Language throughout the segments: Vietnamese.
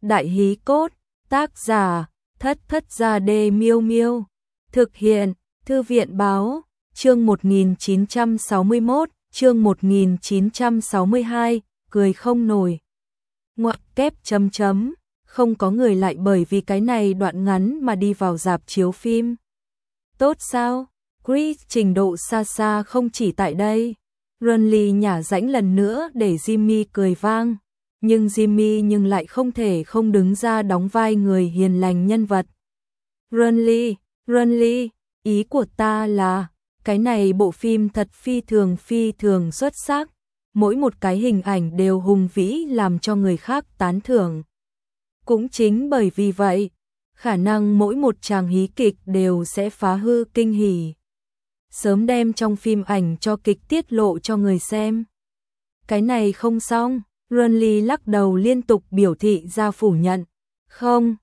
Đại hí cốt, tác giả, Thất Thất Gia Đê Miêu Miêu. Thực hiện, Thư viện báo, chương 1961, chương 1962, cười không nổi. Ngoặc kép chấm chấm, không có người lại bởi vì cái này đoạn ngắn mà đi vào rạp chiếu phim. Tốt sao? Chris trình độ xa xa không chỉ tại đây. Ronly nhả rãnh lần nữa để Jimmy cười vang. Nhưng Jimmy lại không thể không đứng ra đóng vai người hiền lành nhân vật. Ronly, ý của ta là, cái này bộ phim thật phi thường xuất sắc. Mỗi một cái hình ảnh đều hùng vĩ làm cho người khác tán thưởng. Cũng chính bởi vì vậy, khả năng mỗi một tràng hí kịch đều sẽ phá hư kinh hỉ. Sớm đem trong phim ảnh cho kịch tiết lộ cho người xem. Cái này không xong, Ronly lắc đầu liên tục biểu thị ra phủ nhận. Không,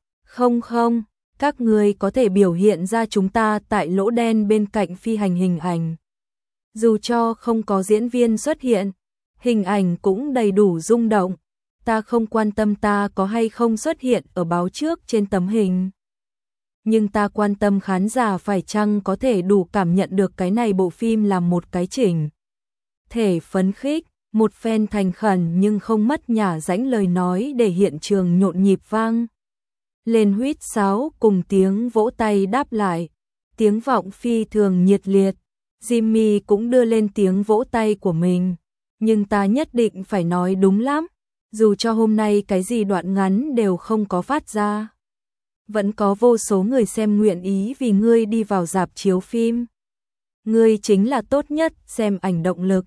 các người có thể biểu hiện ra chúng ta tại lỗ đen bên cạnh phi hành hình ảnh. Dù cho không có diễn viên xuất hiện, hình ảnh cũng đầy đủ rung động. Ta không quan tâm ta có hay không xuất hiện ở báo trước trên tấm hình. Nhưng ta quan tâm khán giả phải chăng có thể đủ cảm nhận được cái này bộ phim là một cái chỉnh thể phấn khích, một phen thành khẩn nhưng không mất nhả rãnh lời nói để hiện trường nhộn nhịp vang lên huýt sáo cùng tiếng vỗ tay đáp lại. Tiếng vọng phi thường nhiệt liệt. Jimmy cũng đưa lên tiếng vỗ tay của mình. Nhưng ta nhất định phải nói đúng lắm. Dù cho hôm nay cái gì đoạn ngắn đều không có phát ra, vẫn có vô số người xem nguyện ý vì ngươi đi vào rạp chiếu phim. Ngươi chính là tốt nhất xem ảnh động lực.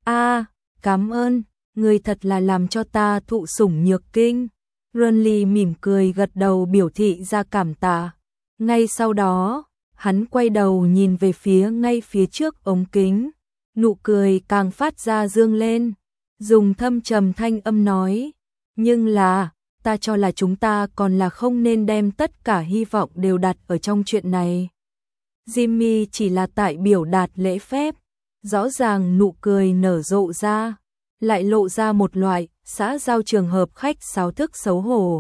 Cảm ơn, ngươi thật là làm cho ta thụ sủng nhược kinh. Ronly mỉm cười gật đầu biểu thị ra cảm tạ. Ngay sau đó, hắn quay đầu nhìn về phía ngay phía trước ống kính. Nụ cười càng phát ra dương lên. Dùng thâm trầm thanh âm nói. Nhưng là, ta cho là chúng ta còn là không nên đem tất cả hy vọng đều đặt ở trong chuyện này. Jimmy chỉ là tại biểu đạt lễ phép. Rõ ràng nụ cười nở rộ ra, lại lộ ra một loại xã giao trường hợp khách sáo thức xấu hổ.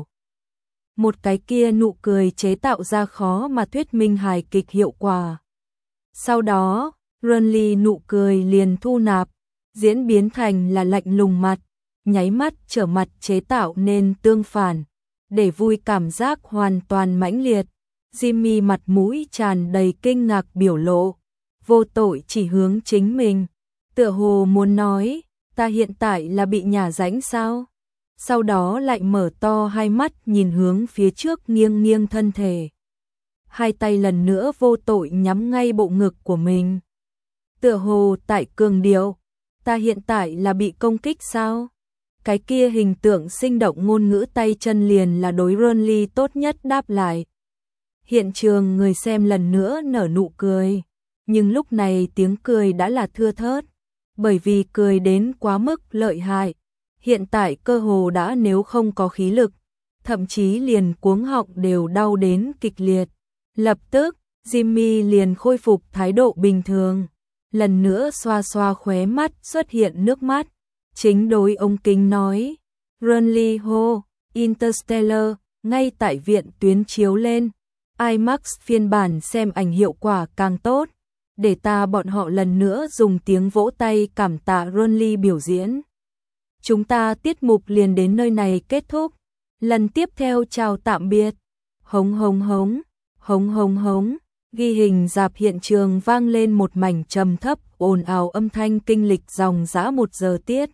Một cái kia nụ cười chế tạo ra khó mà thuyết minh hài kịch hiệu quả. Sau đó, Ronly nụ cười liền thu nạp, diễn biến thành là lạnh lùng mặt, nháy mắt trở mặt chế tạo nên tương phản, để vui cảm giác hoàn toàn mãnh liệt. Jimmy mặt mũi tràn đầy kinh ngạc biểu lộ, vô tội chỉ hướng chính mình, tựa hồ muốn nói, ta hiện tại là bị nhả rãnh sao? Sau đó lại mở to hai mắt nhìn hướng phía trước nghiêng nghiêng thân thể. Hai tay lần nữa vô tội nhắm ngay bộ ngực của mình. Tựa hồ tại cường điệu, ta hiện tại là bị công kích sao? Cái kia hình tượng sinh động ngôn ngữ tay chân liền là đối Ronly tốt nhất đáp lại. Hiện trường người xem lần nữa nở nụ cười, nhưng lúc này tiếng cười đã là thưa thớt, bởi vì cười đến quá mức lợi hại. Hiện tại cơ hồ đã nếu không có khí lực, thậm chí liền cuống họng đều đau đến kịch liệt. Lập tức, Jimmy liền khôi phục thái độ bình thường, lần nữa xoa xoa khóe mắt xuất hiện nước mắt. Chính đối ống kính nói, Ronly hô, Interstellar, ngay tại viện tuyến chiếu lên, IMAX phiên bản xem ảnh hiệu quả càng tốt, để ta bọn họ lần nữa dùng tiếng vỗ tay cảm tạ Ronly biểu diễn. Chúng ta tiết mục liền đến nơi này kết thúc, lần tiếp theo chào tạm biệt. Hống hống hống, hống hống hống, ghi hình rạp hiện trường vang lên một mảnh trầm thấp ồn ào âm thanh kinh lịch dòng dã 1 giờ tiết.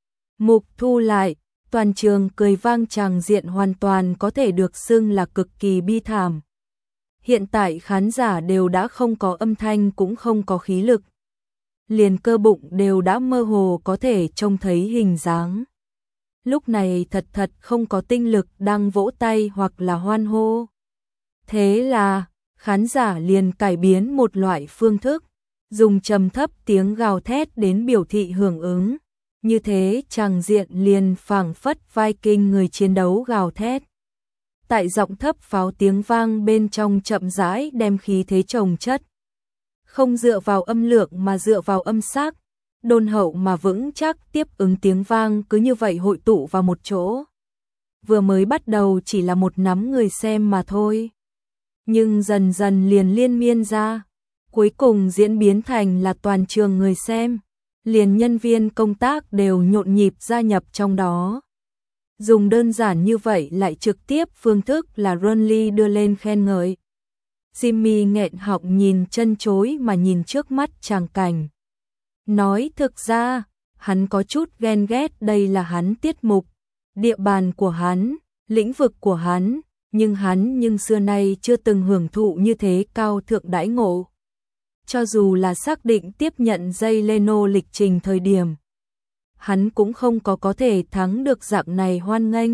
Mục thu lại, toàn trường cười vang tràng diện hoàn toàn có thể được xưng là cực kỳ bi thảm. Hiện tại khán giả đều đã không có âm thanh cũng không có khí lực. Liền cơ bụng đều đã mơ hồ có thể trông thấy hình dáng. Lúc này thật không có tinh lực đang vỗ tay hoặc là hoan hô. Thế là, khán giả liền cải biến một loại phương thức, dùng trầm thấp tiếng gào thét đến biểu thị hưởng ứng. Như thế tràng diện liền phảng phất Viking người chiến đấu gào thét. Tại giọng thấp pháo tiếng vang bên trong chậm rãi đem khí thế chồng chất. Không dựa vào âm lượng mà dựa vào âm sắc, đôn hậu mà vững chắc tiếp ứng tiếng vang cứ như vậy hội tụ vào một chỗ. vừa mới bắt đầu chỉ là một nắm người xem mà thôi. Nhưng dần dần liền liên miên ra, cuối cùng diễn biến thành là toàn trường người xem, liền nhân viên công tác đều nhộn nhịp gia nhập trong đó. Dùng đơn giản như vậy lại trực tiếp phương thức là Ronly đưa lên khen ngợi. Jimmy nghẹn họng nhìn chân chối mà nhìn trước mắt tràng cảnh. Nói thực ra, hắn có chút ghen ghét đây là hắn tiết mục, địa bàn của hắn, lĩnh vực của hắn, nhưng xưa nay chưa từng hưởng thụ như thế cao thượng đãi ngộ. Cho dù là xác định tiếp nhận Jay Leno lịch trình thời điểm, hắn cũng không có thể thắng được dạng này hoan nghênh.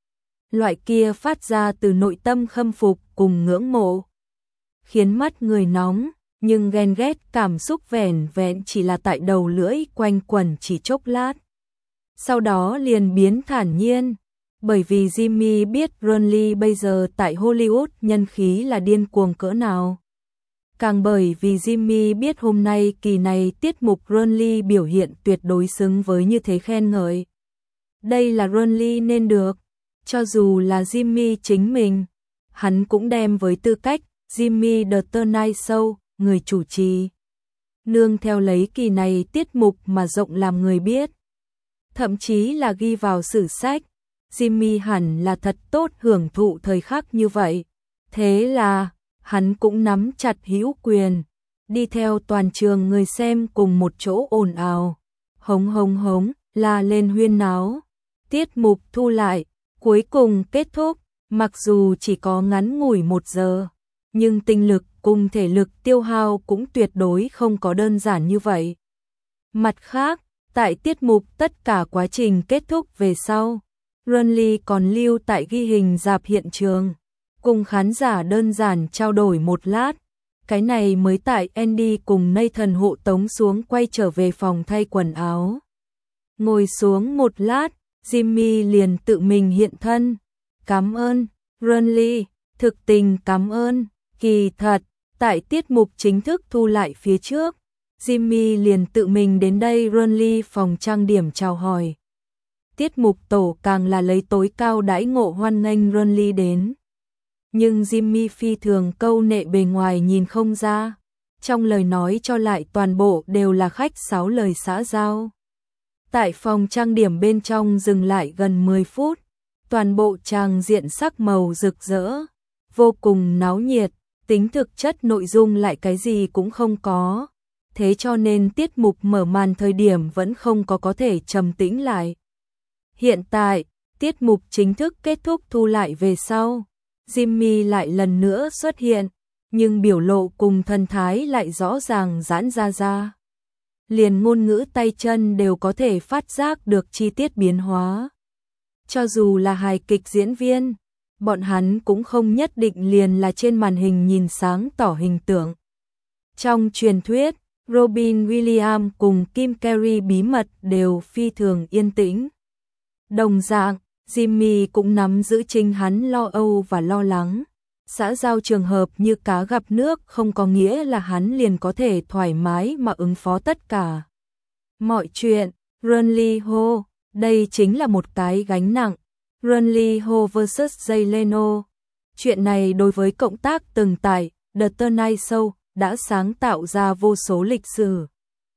Loại kia phát ra từ nội tâm khâm phục cùng ngưỡng mộ, khiến mắt người nóng, nhưng ghen ghét cảm xúc vẻn vẹn chỉ là tại đầu lưỡi quanh quẩn chỉ chốc lát. Sau đó liền biến thản nhiên, bởi vì Jimmy biết Ronly bây giờ tại Hollywood nhân khí là điên cuồng cỡ nào. Càng bởi vì Jimmy biết hôm nay kỳ này tiết mục Ronly biểu hiện tuyệt đối xứng với như thế khen ngợi. Đây là Ronly nên được, cho dù là Jimmy chính mình, hắn cũng đem với tư cách Jimmy The Tonight Show, người chủ trì. Nương theo lấy kỳ này tiết mục mà rộng làm người biết. Thậm chí là ghi vào sử sách, Jimmy hẳn là thật tốt hưởng thụ thời khắc như vậy. Thế là, hắn cũng nắm chặt hữu quyền, đi theo toàn trường người xem cùng một chỗ ồn ào, hống hống hống, la lên huyên náo. Tiết mục thu lại, cuối cùng kết thúc, mặc dù chỉ có ngắn ngủi 1 giờ, nhưng tinh lực cùng thể lực tiêu hao cũng tuyệt đối không có đơn giản như vậy. Mặt khác, tại tiết mục tất cả quá trình kết thúc về sau, Ronly còn lưu tại ghi hình rạp hiện trường, cùng khán giả đơn giản trao đổi một lát. Cái này mới tại Andy cùng Nathan hộ tống xuống quay trở về phòng thay quần áo. Ngồi xuống một lát, Jimmy liền tự mình hiện thân. Cảm ơn, Ronly, thực tình cảm ơn. Kỳ thật, tại tiết mục chính thức thu lại phía trước, Jimmy liền tự mình đến đây Ronly phòng trang điểm chào hỏi. Tiết mục tổ càng là lấy tối cao đãi ngộ hoan nghênh Ronly đến. Nhưng Jimmy phi thường câu nệ bề ngoài nhìn không ra, trong lời nói cho lại toàn bộ đều là khách sáo lời xã giao. Tại phòng trang điểm bên trong dừng lại gần 10 phút, toàn bộ tràng diện sắc màu rực rỡ, vô cùng náo nhiệt, tính thực chất nội dung lại cái gì cũng không có. Thế cho nên tiết mục mở màn thời điểm vẫn không có thể trầm tĩnh lại. Hiện tại, tiết mục chính thức kết thúc thu lại về sau, Jimmy lại lần nữa xuất hiện, nhưng biểu lộ cùng thần thái lại rõ ràng giãn ra. Liền ngôn ngữ tay chân đều có thể phát giác được chi tiết biến hóa. Cho dù là hài kịch diễn viên, bọn hắn cũng không nhất định liền là trên màn hình nhìn sáng tỏ hình tượng. Trong truyền thuyết, Robin Williams cùng Kim Carey bí mật đều phi thường yên tĩnh. Đồng dạng, Jimmy cũng nắm giữ chính hắn lo âu và lo lắng. Xã giao trường hợp như cá gặp nước không có nghĩa là hắn liền có thể thoải mái mà ứng phó tất cả mọi chuyện. Ronly Ho, đây chính là một cái gánh nặng. Ronly Ho vs Jay Leno. Chuyện này đối với cộng tác từng tại The Tonight Show đã sáng tạo ra vô số lịch sử.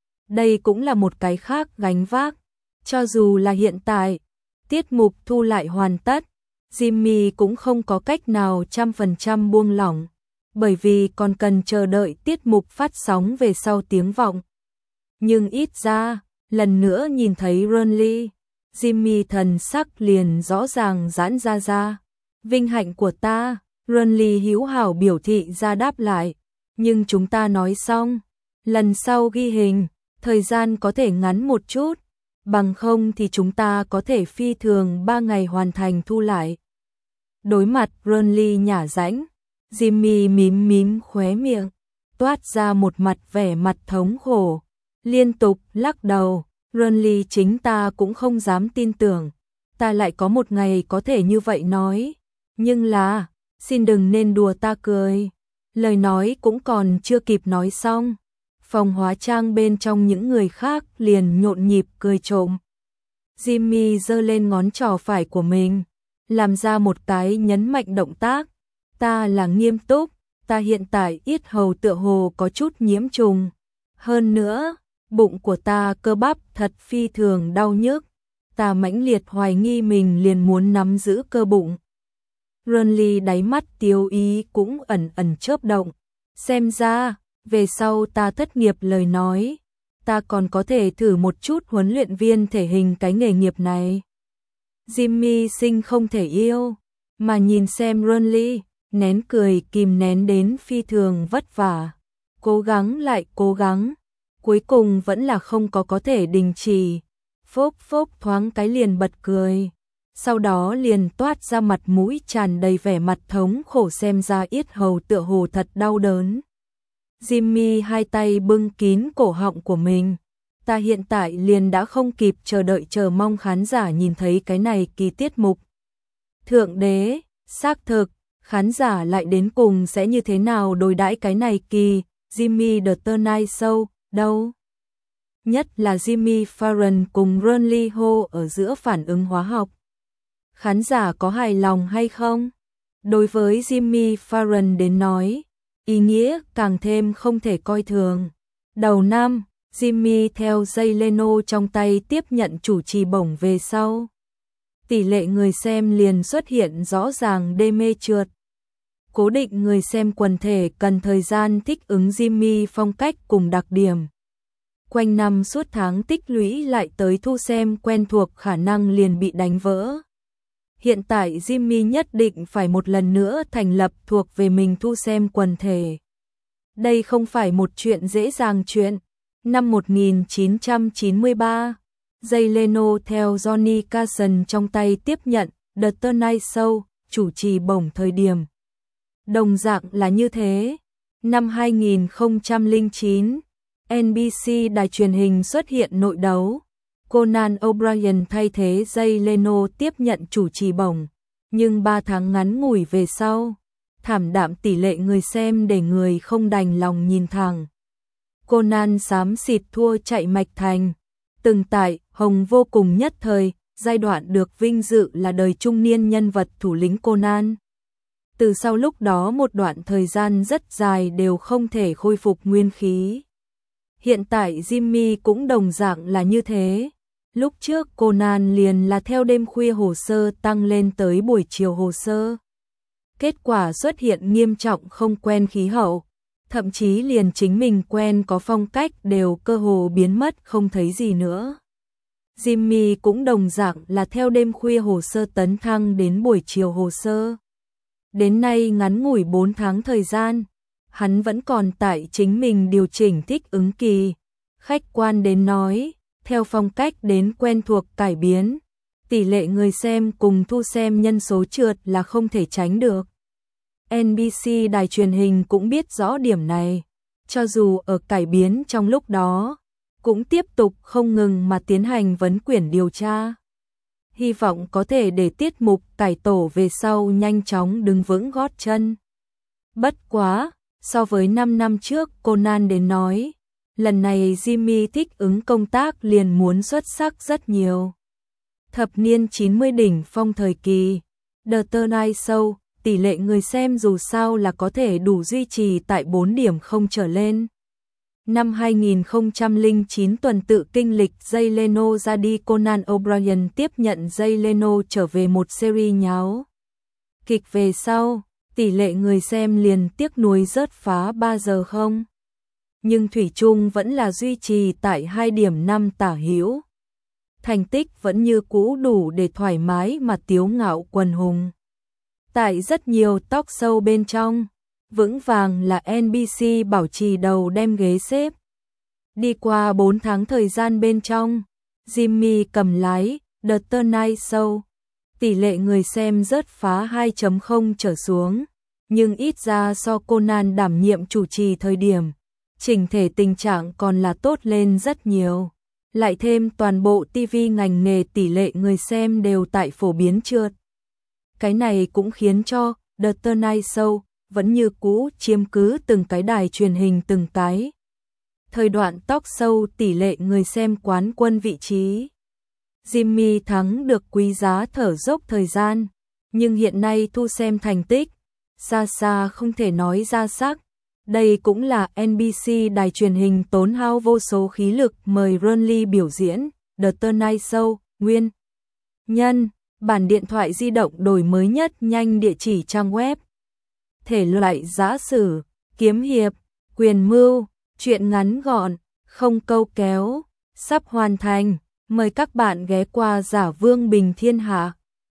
Đây cũng là một cái khác gánh vác. Cho dù là hiện tại, tiết mục thu lại hoàn tất, Jimmy cũng không có cách nào 100% buông lỏng, bởi vì còn cần chờ đợi tiết mục phát sóng về sau tiếng vọng. Nhưng ít ra, lần nữa nhìn thấy Ronly, Jimmy thần sắc liền rõ ràng giãn ra. Vinh hạnh của ta, Ronly hữu hảo biểu thị ra đáp lại, nhưng chúng ta nói xong, lần sau ghi hình, thời gian có thể ngắn một chút, bằng không thì chúng ta có thể phi thường 3 ngày hoàn thành thu lại. Đối mặt Ronly nhả rãnh, Jimmy mím khóe miệng, toát ra một mặt vẻ mặt thống khổ, liên tục lắc đầu. Ronly, chính ta cũng không dám tin tưởng, ta lại có một ngày có thể như vậy nói, nhưng là, xin đừng nên đùa ta cười. Lời nói cũng còn chưa kịp nói xong, phòng hóa trang bên trong những người khác liền nhộn nhịp cười trộm. Jimmy giơ lên ngón trỏ phải của mình, làm ra một cái nhấn mạnh động tác. Ta là nghiêm túc, ta hiện tại yết hầu tựa hồ có chút nhiễm trùng. Hơn nữa, bụng của ta cơ bắp thật phi thường đau nhức. Ta mãnh liệt hoài nghi mình liền muốn nắm giữ cơ bụng. Renly đáy mắt tiêu ý cũng ẩn ẩn chớp động. Xem ra, về sau ta thất nghiệp lời nói, ta còn có thể thử một chút huấn luyện viên thể hình cái nghề nghiệp này. Jimmy sinh không thể yêu, mà nhìn xem Renly, nén cười kìm nén đến phi thường vất vả. Cố gắng lại cố gắng, cuối cùng vẫn là không có thể đình chỉ. Phốc phốc thoáng cái liền bật cười. Sau đó liền toát ra mặt mũi tràn đầy vẻ mặt thống khổ, xem ra yết hầu tựa hồ thật đau đớn. Jimmy hai tay bưng kín cổ họng của mình. Ta hiện tại liền đã không kịp chờ đợi chờ mong khán giả nhìn thấy cái này kỳ tiết mục. Thượng đế, xác thực, khán giả lại đến cùng sẽ như thế nào đối đãi cái này kỳ Jimmy The Tonight Show đâu. Nhất là Jimmy Fallon cùng Renly Ho ở giữa phản ứng hóa học. Khán giả có hài lòng hay không? Đối với Jimmy Fallon đến nói, ý nghĩa càng thêm không thể coi thường. Đầu năm, Jimmy theo Jay Leno trong tay tiếp nhận chủ trì bổng về sau. Tỷ lệ người xem liền xuất hiện rõ ràng đê mê trượt. Cố định người xem quần thể cần thời gian thích ứng Jimmy phong cách cùng đặc điểm. Quanh năm suốt tháng tích lũy lại tới thu xem quen thuộc khả năng liền bị đánh vỡ. Hiện tại Jimmy nhất định phải một lần nữa thành lập thuộc về mình thu xem quần thể. Đây không phải một chuyện dễ dàng chuyện. Năm 1993, Jay Leno theo Johnny Carson trong tay tiếp nhận The Tonight Show, chủ trì bổng thời điểm. Đồng dạng là như thế. Năm 2009, NBC đài truyền hình xuất hiện nội đấu. Conan O'Brien thay thế Jay Leno tiếp nhận chủ trì bổng, nhưng 3 tháng ngắn ngủi về sau, thảm đạm tỷ lệ người xem để người không đành lòng nhìn thẳng. Conan xám xịt thua chạy mạch thành, từng tại hồng vô cùng nhất thời, giai đoạn được vinh dự là đời trung niên nhân vật thủ lĩnh Conan. Từ sau lúc đó một đoạn thời gian rất dài đều không thể khôi phục nguyên khí. Hiện tại Jimmy cũng đồng dạng là như thế. Lúc trước Conan liền là theo đêm khuya hồ sơ tăng lên tới buổi chiều hồ sơ. Kết quả xuất hiện nghiêm trọng không quen khí hậu, thậm chí liền chính mình quen có phong cách đều cơ hồ biến mất không thấy gì nữa. Jimmy cũng đồng dạng là theo đêm khuya hồ sơ tấn thăng đến buổi chiều hồ sơ. Đến nay ngắn ngủi 4 tháng thời gian, hắn vẫn còn tại chính mình điều chỉnh thích ứng kỳ. Khách quan đến nói, theo phong cách đến quen thuộc cải biến, tỷ lệ người xem cùng thu xem nhân số trượt là không thể tránh được. NBC đài truyền hình cũng biết rõ điểm này, cho dù ở cải biến trong lúc đó, cũng tiếp tục không ngừng mà tiến hành vấn quyển điều tra. Hy vọng có thể để tiết mục cải tổ về sau nhanh chóng đứng vững gót chân. Bất quá, so với 5 năm trước Conan đến nói, lần này Jimmy thích ứng công tác liền muốn xuất sắc rất nhiều. Thập niên 90 đỉnh phong thời kỳ, The Tonight Show, tỷ lệ người xem dù sao là có thể đủ duy trì tại 4 điểm không trở lên. Năm 2009 tuần tự kinh lịch Jay Leno ra đi, Conan O'Brien tiếp nhận Jay Leno trở về một series nháo kịch về sau, tỷ lệ người xem liền tiếc nuối rớt phá 3 giờ không. Nhưng thủy chung vẫn là duy trì tại 2 điểm 5 tả hữu. Thành tích vẫn như cũ đủ để thoải mái mà tiếu ngạo quần hùng. Tại rất nhiều talk show bên trong, vững vàng là NBC bảo trì đầu đem ghế xếp. Đi qua 4 tháng thời gian bên trong, Jimmy cầm lái The Tonight Show, tỷ lệ người xem rớt phá 2.0 trở xuống, nhưng ít ra so Conan đảm nhiệm chủ trì thời điểm, chỉnh thể tình trạng còn là tốt lên rất nhiều. Lại thêm toàn bộ TV ngành nghề tỷ lệ người xem đều tại phổ biến trượt. Cái này cũng khiến cho The Tonight Show vẫn như cũ chiếm cứ từng cái đài truyền hình từng cái. Thời đoạn talk show tỷ lệ người xem quán quân vị trí. Jimmy thắng được quý giá thở dốc thời gian, nhưng hiện nay thu xem thành tích, xa xa không thể nói ra sắc. Đây cũng là NBC đài truyền hình tốn hao vô số khí lực mời Ronly biểu diễn The Tonight Show, nguyên nhân, bản điện thoại di động đổi mới nhất nhanh địa chỉ trang web. Thể loại giã sử, kiếm hiệp, quyền mưu, truyện ngắn gọn, không câu kéo, sắp hoàn thành. Mời các bạn ghé qua Giả Vương Bình Thiên Hạ.